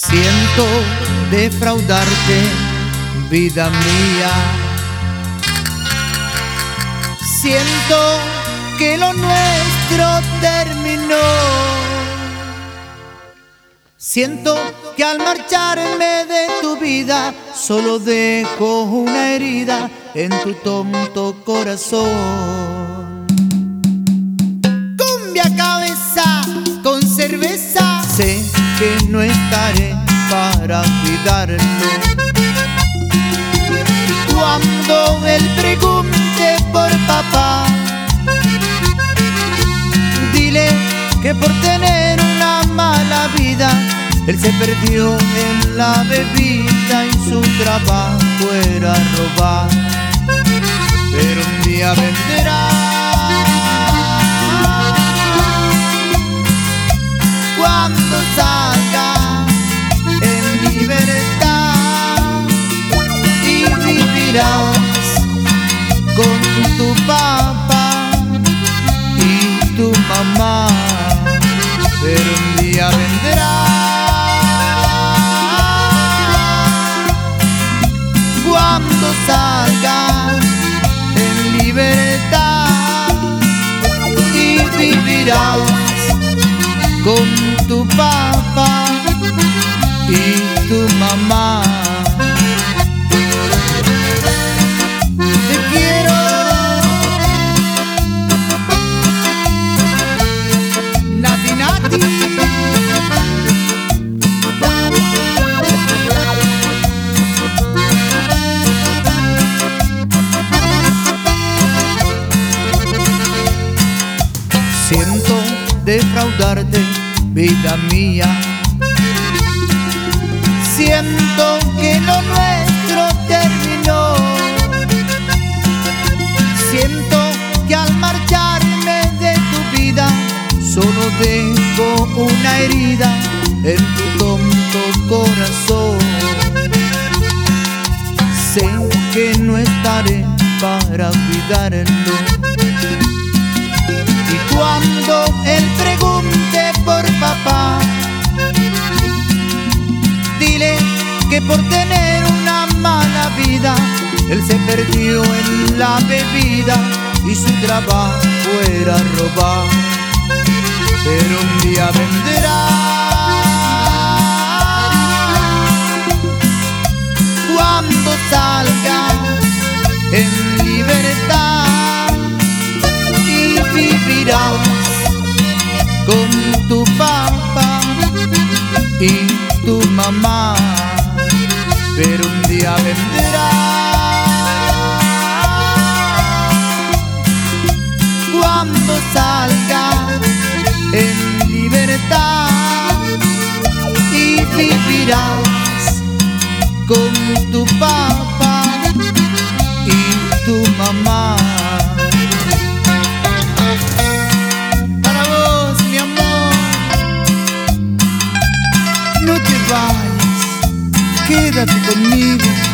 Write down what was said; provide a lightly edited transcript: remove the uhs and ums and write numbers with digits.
Siento defraudarte, vida mía. Siento que lo nuestro terminó. Siento que al marcharme de tu vida solo dejo una herida en tu tonto corazón. Cumbia cabeza con cerveza. Sé que no estaré para cuidarlo. Cuando él pregunte por papá, dile que por tener una mala vida él se perdió en la bebida y su trabajo era robar. Pero un día vendrá cuando salga en libertad y vivirás con tu papá y tu mamá. Pero un día vendrá cuando salga en libertad y vivirás con tu papá y tu mamá. Te quiero, Nati Nati. Siento defraudarte, vida mía. Siento que lo nuestro terminó. Siento que al marcharme de tu vida solo dejo una herida en tu tonto corazón. Sé que no estaré para cuidarlo. Y cuando él pregunte por papá, dile que por tener una mala vida él se perdió en la bebida y su trabajo era robar. Pero un día vendrá cuando salga en libertad y vivirás con tu papá y tu mamá. Pero un día vendrá cuando salga en libertad y vivirás con tu papá y tu mamá. Para vos, mi amor, no te vayas, quédate conmigo.